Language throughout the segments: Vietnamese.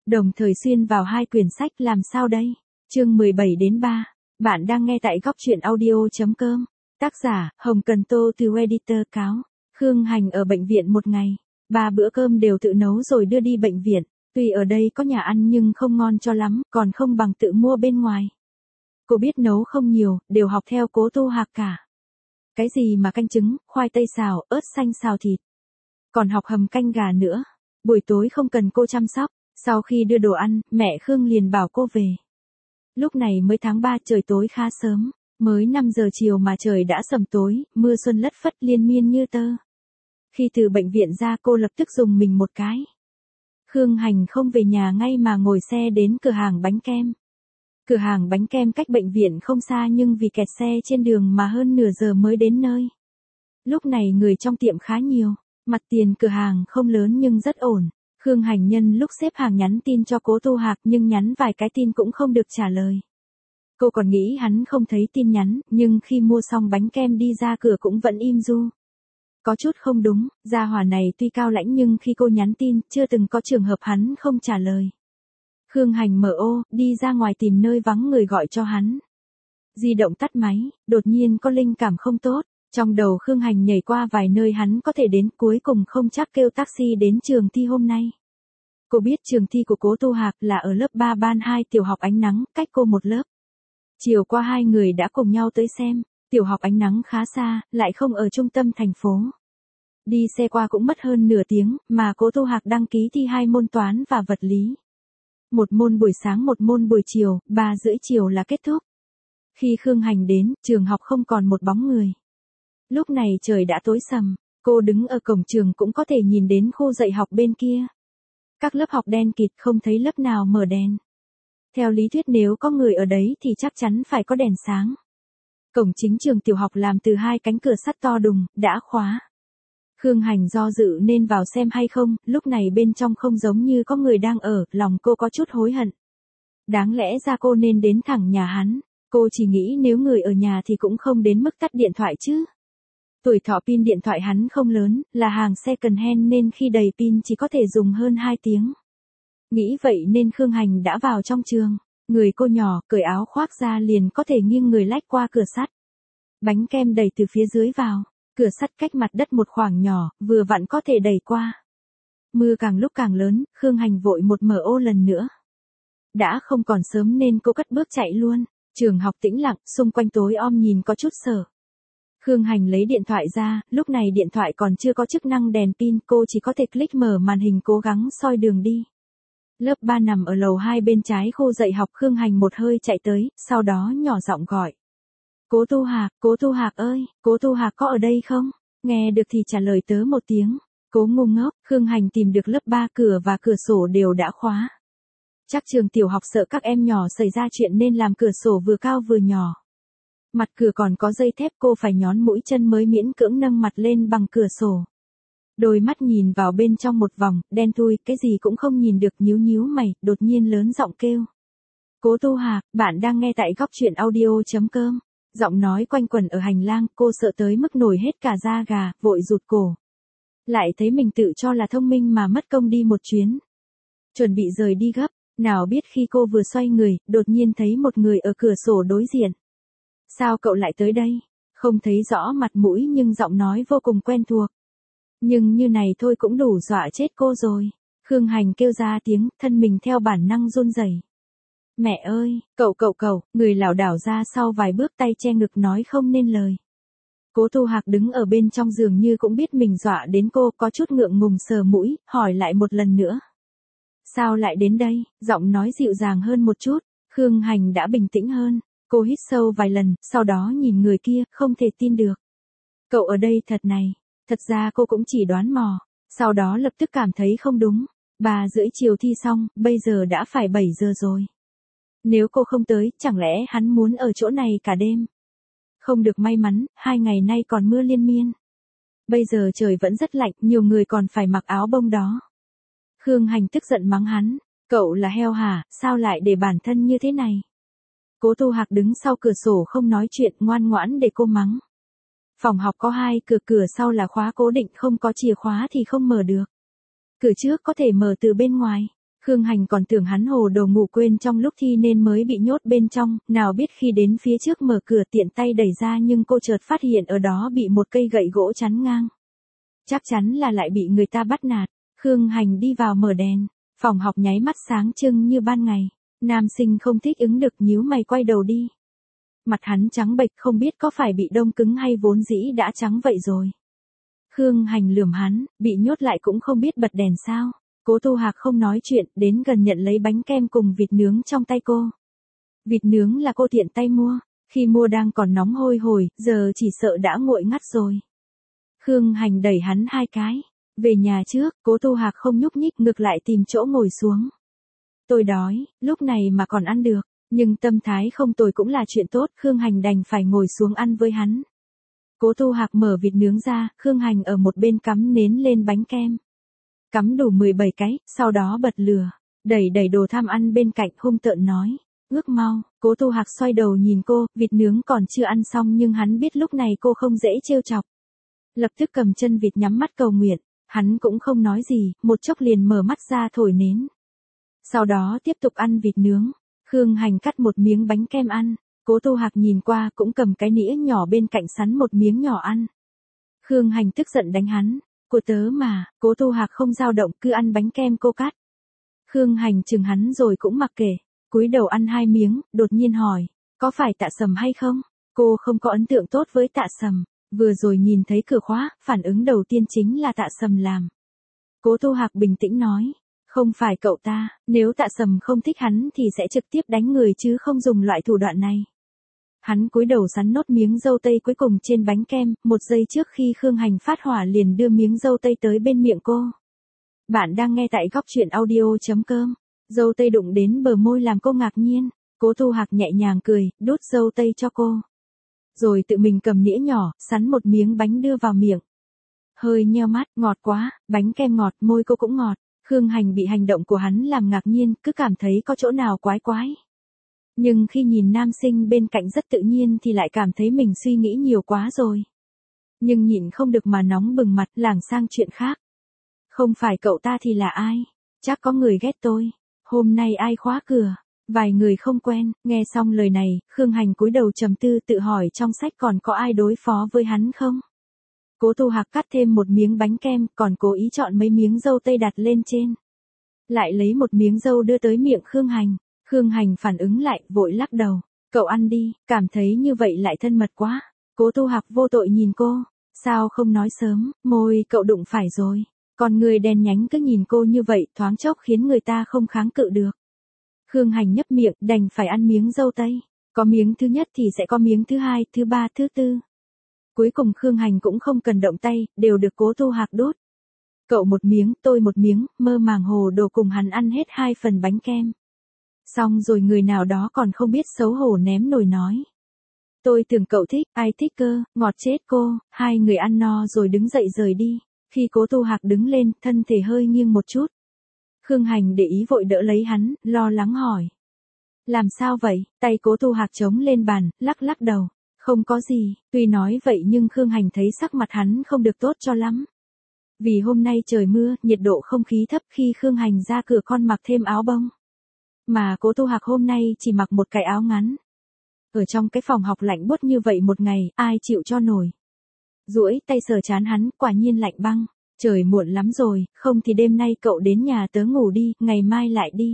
đồng thời xuyên vào hai quyển sách làm sao đây? Chương 17-3. Bạn đang nghe tại góc truyện audio.com. Tác giả, Hồng Cần Tô từ Editor cáo. Khương Hành ở bệnh viện một ngày. 3 bữa cơm đều tự nấu rồi đưa đi bệnh viện. Tuy ở đây có nhà ăn nhưng không ngon cho lắm, còn không bằng tự mua bên ngoài. Cô biết nấu không nhiều, đều học theo Cố Tu Hạc cả. Cái gì mà canh trứng, khoai tây xào, ớt xanh xào thịt. Còn học hầm canh gà nữa. Buổi tối không cần cô chăm sóc. Sau khi đưa đồ ăn, mẹ Khương liền bảo cô về. Lúc này mới tháng 3, trời tối khá sớm. Mới 5 giờ chiều mà trời đã sầm tối, mưa xuân lất phất liên miên như tơ. Khi từ bệnh viện ra cô lập tức rùng mình một cái. Khương Hành không về nhà ngay mà ngồi xe đến cửa hàng bánh kem. Cửa hàng bánh kem cách bệnh viện không xa nhưng vì kẹt xe trên đường mà hơn nửa giờ mới đến nơi. Lúc này người trong tiệm khá nhiều, mặt tiền cửa hàng không lớn nhưng rất ổn. Khương Hành nhân lúc xếp hàng nhắn tin cho Cố Tu Hạc nhưng nhắn vài cái tin cũng không được trả lời. Cô còn nghĩ hắn không thấy tin nhắn, nhưng khi mua xong bánh kem đi ra cửa cũng vẫn im ru. Có chút không đúng, gia hỏa này tuy cao lãnh nhưng khi cô nhắn tin, chưa từng có trường hợp hắn không trả lời. Khương Hành mở ô, đi ra ngoài tìm nơi vắng người gọi cho hắn. Di động tắt máy, đột nhiên có linh cảm không tốt, trong đầu Khương Hành nhảy qua vài nơi hắn có thể đến, cuối cùng không chắc kêu taxi đến trường thi hôm nay. Cô biết trường thi của Cố Tu Hạc là ở lớp 3 ban 2 tiểu học Ánh Nắng, cách cô một lớp. Chiều qua hai người đã cùng nhau tới xem, tiểu học Ánh Nắng khá xa, lại không ở trung tâm thành phố. Đi xe qua cũng mất hơn nửa tiếng, mà Cố Tu Hạc đăng ký thi 2 môn toán và vật lý. Một môn buổi sáng một môn buổi chiều, 3:30 chiều là kết thúc. Khi Khương Hành đến, trường học không còn một bóng người. Lúc này trời đã tối sầm, cô đứng ở cổng trường cũng có thể nhìn đến khu dạy học bên kia. Các lớp học đen kịt không thấy lớp nào mở đèn. Theo lý thuyết nếu có người ở đấy thì chắc chắn phải có đèn sáng. Cổng chính trường tiểu học làm từ 2 cánh cửa sắt to đùng, đã khóa. Khương Hành do dự nên vào xem hay không, lúc này bên trong không giống như có người đang ở, lòng cô có chút hối hận. Đáng lẽ ra cô nên đến thẳng nhà hắn, cô chỉ nghĩ nếu người ở nhà thì cũng không đến mức tắt điện thoại chứ. Tuổi thọ pin điện thoại hắn không lớn, là hàng second hand nên khi đầy pin chỉ có thể dùng hơn 2 tiếng. Nghĩ vậy nên Khương Hành đã vào trong trường, người cô nhỏ, cởi áo khoác ra liền có thể nghiêng người lách qua cửa sắt. Bánh kem đẩy từ phía dưới vào, cửa sắt cách mặt đất một khoảng nhỏ, vừa vặn có thể đẩy qua. Mưa càng lúc càng lớn, Khương Hành vội một mở ô lần nữa. Đã không còn sớm nên cô cất bước chạy luôn, trường học tĩnh lặng, xung quanh tối om nhìn có chút sợ. Khương Hành lấy điện thoại ra, lúc này điện thoại còn chưa có chức năng đèn pin, cô chỉ có thể click mở màn hình cố gắng soi đường đi. Lớp 3 nằm ở lầu 2 bên trái khu dạy học. Khương Hành một hơi chạy tới, sau đó nhỏ giọng gọi. Cố Tu Hạc ơi, Cố Tu Hạc có ở đây không? Nghe được thì trả lời tớ một tiếng. Cố ngu ngốc, Khương Hành tìm được lớp 3 cửa và cửa sổ đều đã khóa. Chắc trường tiểu học sợ các em nhỏ xảy ra chuyện nên làm cửa sổ vừa cao vừa nhỏ. Mặt cửa còn có dây thép, cô phải nhón mũi chân mới miễn cưỡng nâng mặt lên bằng cửa sổ. Đôi mắt nhìn vào bên trong một vòng, đen thui, cái gì cũng không nhìn được, nhíu nhíu mày, đột nhiên lớn giọng kêu. Cố Tu Hạc, bạn đang nghe tại góc truyện audio.com. Giọng nói quanh quẩn ở hành lang, cô sợ tới mức nổi hết cả da gà, vội rụt cổ. Lại thấy mình tự cho là thông minh mà mất công đi một chuyến. Chuẩn bị rời đi gấp, nào biết khi cô vừa xoay người, đột nhiên thấy một người ở cửa sổ đối diện. Sao cậu lại tới đây? Không thấy rõ mặt mũi nhưng giọng nói vô cùng quen thuộc. Nhưng như này thôi cũng đủ dọa chết cô rồi. Khương Hành kêu ra tiếng, thân mình theo bản năng run rẩy. Mẹ ơi, cậu, người lảo đảo ra sau vài bước, tay che ngực nói không nên lời. Cố Tu Hạc đứng ở bên trong giường như cũng biết mình dọa đến cô, có chút ngượng ngùng sờ mũi, hỏi lại một lần nữa. Sao lại đến đây? Giọng nói dịu dàng hơn một chút, Khương Hành đã bình tĩnh hơn. Cô hít sâu vài lần, sau đó nhìn người kia, không thể tin được. Cậu ở đây thật này. Thật ra cô cũng chỉ đoán mò, sau đó lập tức cảm thấy không đúng. 3:30 chiều thi xong, bây giờ đã phải 7 giờ rồi. Nếu cô không tới, chẳng lẽ hắn muốn ở chỗ này cả đêm? Không được, may mắn, 2 ngày nay còn mưa liên miên. Bây giờ trời vẫn rất lạnh, nhiều người còn phải mặc áo bông đó. Khương Hành tức giận mắng hắn, cậu là heo hả, sao lại để bản thân như thế này? Cố Tu Hạc đứng sau cửa sổ không nói chuyện, ngoan ngoãn để cô mắng. Phòng học có 2 cửa, cửa sau là khóa cố định, không có chìa khóa thì không mở được. Cửa trước có thể mở từ bên ngoài. Khương Hành còn tưởng hắn hồ đồ ngủ quên trong lúc thi nên mới bị nhốt bên trong, nào biết khi đến phía trước mở cửa tiện tay đẩy ra nhưng cô chợt phát hiện ở đó bị một cây gậy gỗ chắn ngang. Chắc chắn là lại bị người ta bắt nạt. Khương Hành đi vào mở đèn, phòng học nháy mắt sáng trưng như ban ngày. Nam sinh không thích ứng được nhíu mày quay đầu đi. Mặt hắn trắng bệch không biết có phải bị đông cứng hay vốn dĩ đã trắng vậy rồi. Khương Hành lườm hắn, bị nhốt lại cũng không biết bật đèn sao. Cố Tu Hạc không nói chuyện, đến gần nhận lấy bánh kem cùng vịt nướng trong tay cô. Vịt nướng là cô tiện tay mua, khi mua đang còn nóng hôi hổi, giờ chỉ sợ đã nguội ngắt rồi. Khương Hành đẩy hắn 2 cái. Về nhà trước, Cố Tu Hạc không nhúc nhích ngược lại tìm chỗ ngồi xuống. Tôi đói, lúc này mà còn ăn được, nhưng tâm thái không tồi cũng là chuyện tốt, Khương Hành đành phải ngồi xuống ăn với hắn. Cố Tu Hạc mở vịt nướng ra, Khương Hành ở một bên cắm nến lên bánh kem. Cắm đủ 17 cái, sau đó bật lửa, đẩy đồ tham ăn bên cạnh hung tợn nói. Ước mau, Cố Tu Hạc xoay đầu nhìn cô, vịt nướng còn chưa ăn xong nhưng hắn biết lúc này cô không dễ trêu chọc. Lập tức cầm chân vịt nhắm mắt cầu nguyện, hắn cũng không nói gì, một chốc liền mở mắt ra thổi nến. Sau đó tiếp tục ăn vịt nướng, Khương Hành cắt một miếng bánh kem ăn, Cố Tu Hạc nhìn qua cũng cầm cái nĩa nhỏ bên cạnh sắn một miếng nhỏ ăn. Khương Hành tức giận đánh hắn, của tớ mà, Cố Tu Hạc không dao động cứ ăn bánh kem cô cắt. Khương Hành chừng hắn rồi cũng mặc kệ, cúi đầu ăn 2 miếng, đột nhiên hỏi, có phải Tạ Sầm hay không? Cô không có ấn tượng tốt với Tạ Sầm, vừa rồi nhìn thấy cửa khóa, phản ứng đầu tiên chính là Tạ Sầm làm. Cố Tu Hạc bình tĩnh nói, không phải cậu ta, nếu Tạ Sầm không thích hắn thì sẽ trực tiếp đánh người chứ không dùng loại thủ đoạn này. Hắn cúi đầu sắn nốt miếng dâu tây cuối cùng trên bánh kem, 1 giây trước khi Khương Hành phát hỏa liền đưa miếng dâu tây tới bên miệng cô. Bạn đang nghe tại góc truyện audio.com. Dâu tây đụng đến bờ môi làm cô ngạc nhiên, Cố Tu Hạc nhẹ nhàng cười, đút dâu tây cho cô. Rồi tự mình cầm nĩa nhỏ, sắn một miếng bánh đưa vào miệng. Hơi nheo mắt, ngọt quá, bánh kem ngọt, môi cô cũng ngọt. Khương Hành bị hành động của hắn làm ngạc nhiên, cứ cảm thấy có chỗ nào quái quái. Nhưng khi nhìn nam sinh bên cạnh rất tự nhiên thì lại cảm thấy mình suy nghĩ nhiều quá rồi. Nhưng nhịn không được mà nóng bừng mặt lảng sang chuyện khác. Không phải cậu ta thì là ai? Chắc có người ghét tôi. Hôm nay ai khóa cửa? Vài người không quen, nghe xong lời này, Khương Hành cúi đầu trầm tư tự hỏi trong sách còn có ai đối phó với hắn không? Cố Tu Hạc cắt thêm một miếng bánh kem, còn cố ý chọn mấy miếng dâu tây đặt lên trên. Lại lấy một miếng dâu đưa tới miệng Khương Hành. Khương Hành phản ứng lại, vội lắc đầu. Cậu ăn đi, cảm thấy như vậy lại thân mật quá. Cố Tu Hạc vô tội nhìn cô. Sao không nói sớm, môi cậu đụng phải rồi. Còn người đen nhánh cứ nhìn cô như vậy thoáng chốc khiến người ta không kháng cự được. Khương Hành nhấp miệng đành phải ăn miếng dâu tây. Có miếng thứ nhất thì sẽ có miếng thứ hai, thứ ba, thứ tư. Cuối cùng Khương Hành cũng không cần động tay, đều được Cố Tu Hạc đút. Cậu một miếng, tôi một miếng, mơ màng hồ đồ cùng hắn ăn hết 2 phần bánh kem. Xong rồi người nào đó còn không biết xấu hổ ném nồi nói. Tôi tưởng cậu thích, ai thích cơ, ngọt chết cô. 2 người ăn no rồi đứng dậy rời đi. Khi Cố Tu Hạc đứng lên, thân thể hơi nghiêng một chút. Khương Hành để ý vội đỡ lấy hắn, lo lắng hỏi. Làm sao vậy? Tay Cố Tu Hạc chống lên bàn, lắc lắc đầu. Không có gì, tuy nói vậy nhưng Khương Hành thấy sắc mặt hắn không được tốt cho lắm. Vì hôm nay trời mưa, nhiệt độ không khí thấp khi Khương Hành ra cửa con mặc thêm áo bông. Mà Cố Tu Hạc hôm nay chỉ mặc một cái áo ngắn. Ở trong cái phòng học lạnh buốt như vậy một ngày, ai chịu cho nổi. Duỗi tay sờ trán hắn, quả nhiên lạnh băng. Trời muộn lắm rồi, không thì đêm nay cậu đến nhà tớ ngủ đi, ngày mai lại đi.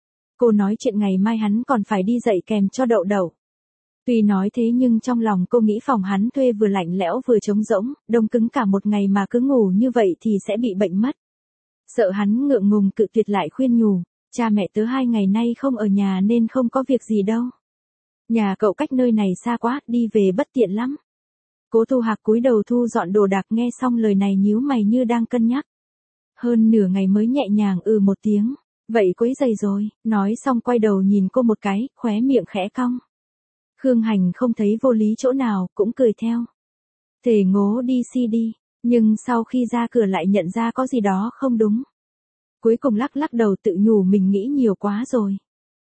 Cô nói chuyện ngày mai hắn còn phải đi dạy kèm cho Đậu Đậu. Tuy nói thế nhưng trong lòng cô nghĩ phòng hắn thuê vừa lạnh lẽo vừa trống rỗng, đông cứng cả một ngày mà cứ ngủ như vậy thì sẽ bị bệnh mất. Sợ hắn ngượng ngùng cự tuyệt lại khuyên nhủ, cha mẹ tớ 2 ngày nay không ở nhà nên không có việc gì đâu. Nhà cậu cách nơi này xa quá, đi về bất tiện lắm. Cố Tu Hạc cúi đầu thu dọn đồ đạc nghe xong lời này nhíu mày như đang cân nhắc. Hơn nửa ngày mới nhẹ nhàng một tiếng, vậy quấy rầy rồi, nói xong quay đầu nhìn cô một cái, khóe miệng khẽ cong. Khương Hành không thấy vô lý chỗ nào, cũng cười theo. Thề ngố đi si đi, nhưng sau khi ra cửa lại nhận ra có gì đó không đúng. Cuối cùng lắc lắc đầu tự nhủ mình nghĩ nhiều quá rồi.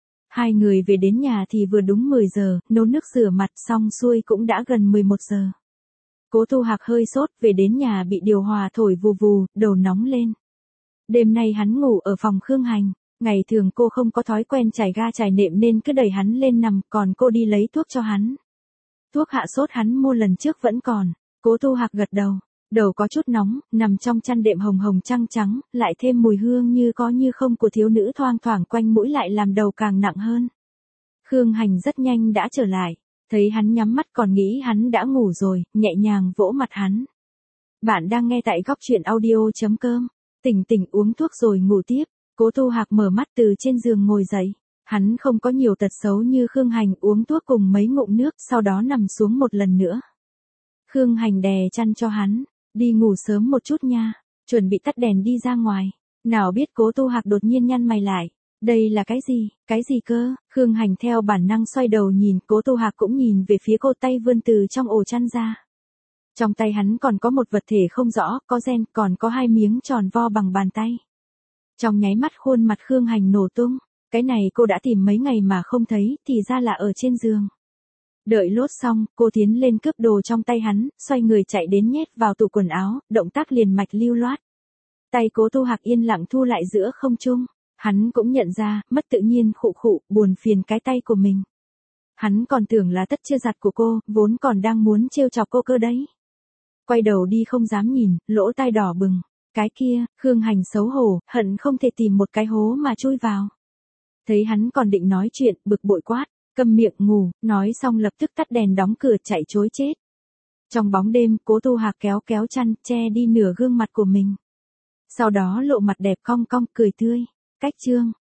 2 người về đến nhà thì vừa đúng 10 giờ, nấu nước rửa mặt xong xuôi cũng đã gần 11 giờ. Cố Tu Hạc hơi sốt, về đến nhà bị điều hòa thổi vù vù, đầu nóng lên. Đêm nay hắn ngủ ở phòng Khương Hành. Ngày thường cô không có thói quen trải ga trải nệm nên cứ đẩy hắn lên nằm, còn cô đi lấy thuốc cho hắn. Thuốc hạ sốt hắn mua lần trước vẫn còn. Cố Tu Hạc gật đầu. Đầu có chút nóng, nằm trong chăn đệm hồng hồng trăng trắng, lại thêm mùi hương như có như không của thiếu nữ thoang thoảng quanh mũi lại làm đầu càng nặng hơn. Khương Hành rất nhanh đã trở lại. Thấy hắn nhắm mắt còn nghĩ hắn đã ngủ rồi, nhẹ nhàng vỗ mặt hắn. Bạn đang nghe tại góc truyện audio.com. Tỉnh tỉnh uống thuốc rồi ngủ tiếp. Cố Tu Hạc mở mắt từ trên giường ngồi dậy. Hắn không có nhiều tật xấu như Khương Hành, uống thuốc cùng mấy ngụm nước, sau đó nằm xuống một lần nữa. Khương Hành đè chăn cho hắn. Đi ngủ sớm một chút nha. Chuẩn bị tắt đèn đi ra ngoài. Nào biết Cố Tu Hạc đột nhiên nhăn mày lại. Đây là cái gì? Cái gì cơ? Khương Hành theo bản năng xoay đầu nhìn, Cố Tu Hạc cũng nhìn về phía cô, tay vươn từ trong ổ chăn ra. Trong tay hắn còn có một vật thể không rõ, có ren, còn có 2 miếng tròn vo bằng bàn tay. Trong nháy mắt khuôn mặt Khương Hành nổ tung. Cái này cô đã tìm mấy ngày mà không thấy, thì ra là ở trên giường. Đợi lốt xong, cô tiến lên cướp đồ trong tay hắn, xoay người chạy đến nhét vào tủ quần áo, động tác liền mạch lưu loát. Tay Cố Tu Hạc yên lặng thu lại giữa không trung. Hắn cũng nhận ra, mất tự nhiên khụ khụ, buồn phiền cái tay của mình. Hắn còn tưởng là tất chưa giặt của cô, vốn còn đang muốn trêu chọc cô cơ đấy. Quay đầu đi không dám nhìn, lỗ tai đỏ bừng. Cái kia, Khương Hành xấu hổ, hận không thể tìm một cái hố mà chui vào. Thấy hắn còn định nói chuyện, bực bội quát, câm miệng ngủ, nói xong lập tức tắt đèn đóng cửa chạy trối chết. Trong bóng đêm, Cố Tu Hạc kéo kéo chăn, che đi nửa gương mặt của mình. Sau đó lộ mặt đẹp cong cong, cười tươi. Cách chương